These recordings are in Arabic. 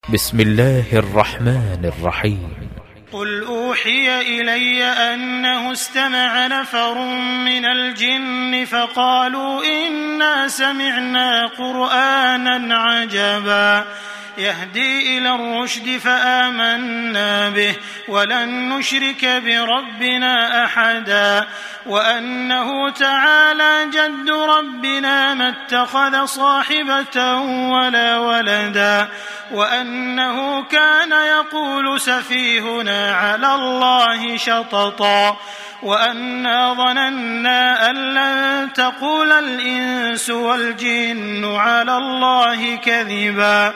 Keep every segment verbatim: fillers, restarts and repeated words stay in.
بسم الله الرحمن الرحيم. قل أوحي إلي أنه استمع نفر من الجن فقالوا إنا سمعنا قرآنا عجبا يهدي إلى الرشد فآمنا به ولن نشرك بربنا أحدا وأنه تعالى جد ربنا ما اتخذ صاحبة ولا ولدا وأنه كان يقول سفيهنا على الله شططا وأنا ظننا أن لن تقول الإنس والجن على الله كذبا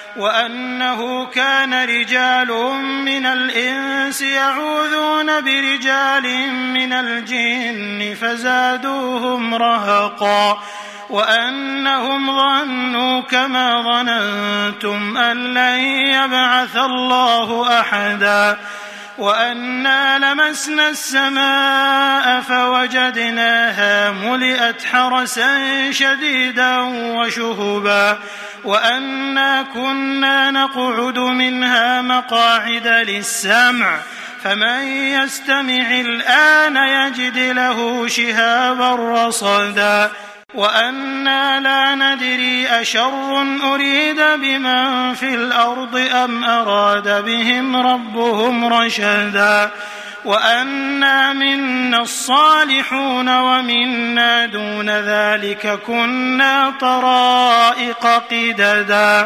وأنه كان رجال من الإنس يعوذون برجال من الجن فزادوهم رهقا وأنهم ظنوا كما ظننتم أن لن يبعث الله أحدا وأنا لمسنا السماء فوجدناها ملئت حرسا شديدا وشهبا وأنا كنا نقعد منها مقاعد للسمع فمن يستمع الآن يجد له شهابا رصدا وأنا لا ندري أشر أريد بمن في الأرض أم أراد بهم ربهم رشدا وأنا منا الصالحون ومنا دون ذلك كنا طرائق قددا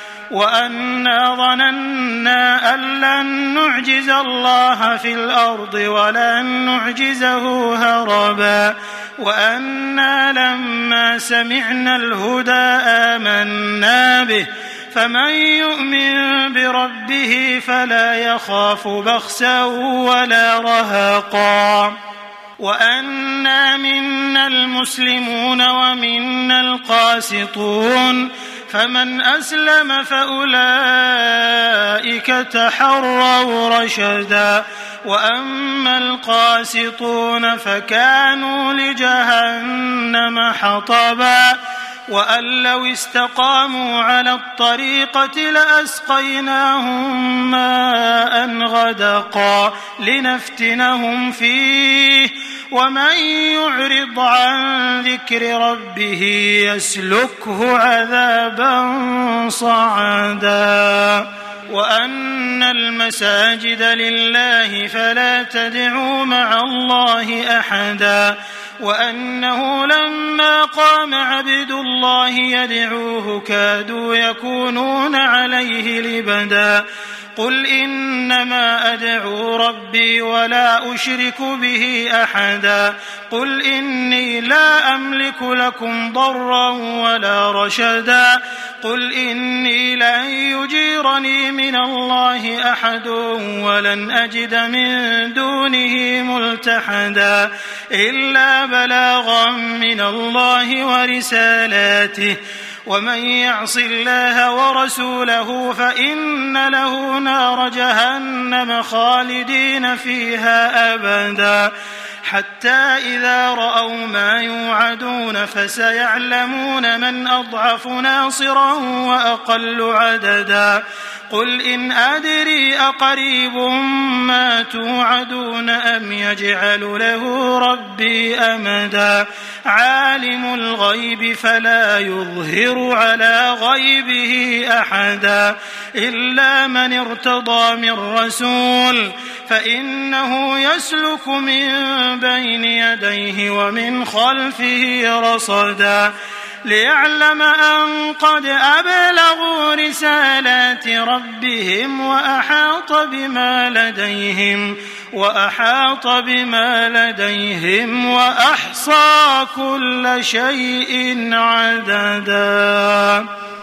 وأنا ظننا أن لن نعجز الله في الأرض ولن نعجزه هربا وأنا لما سمعنا الهدى آمنا به فمن يؤمن بربه فلا يخاف بخسا ولا رهقا وأنا منا المسلمون ومنا القاسطون فمن أسلم فأولئك تحروا رشدا وأما القاسطون فكانوا لجهنم حطبا وأن لو استقاموا على الطريقة لأسقيناهم ماء غدقا لنفتنهم فيه ومن يعرض عن ذكر ربه يسلكه عذابا صعدا وأن المساجد لله فلا تدعوا مع الله أحدا وأنه لما قام عبد الله يدعوه كادوا يكونون عليه لبدا قل إنما أدعو ربي ولا أشرك به أحدا قل إني لا أملك لكم ضرا ولا رشدا قل إني لن يجيرني من الله أحد ولن أجد من دونه ملتحدا إلا بلاغا من الله ورسالاته ومن يعص الله ورسوله فإن له نار جهنم خالدين فيها أبدا حتى إذا رأوا ما يوعدون فسيعلمون من أضعف ناصرا وأقل عددا قل إن أدري أقريب ما توعدون أم يجعل له ربي أمدا عالم الغيب فلا يظهر على غيبه أحدا إلا من ارتضى من رسول فإنه يسلك من بين يديه ومن خلفه رصدا ليعلم أن قد أبلغوا رسالات ربهم وأحاط بما لديهم وأحاط بما لديهم وأحصى كل شيء عددا.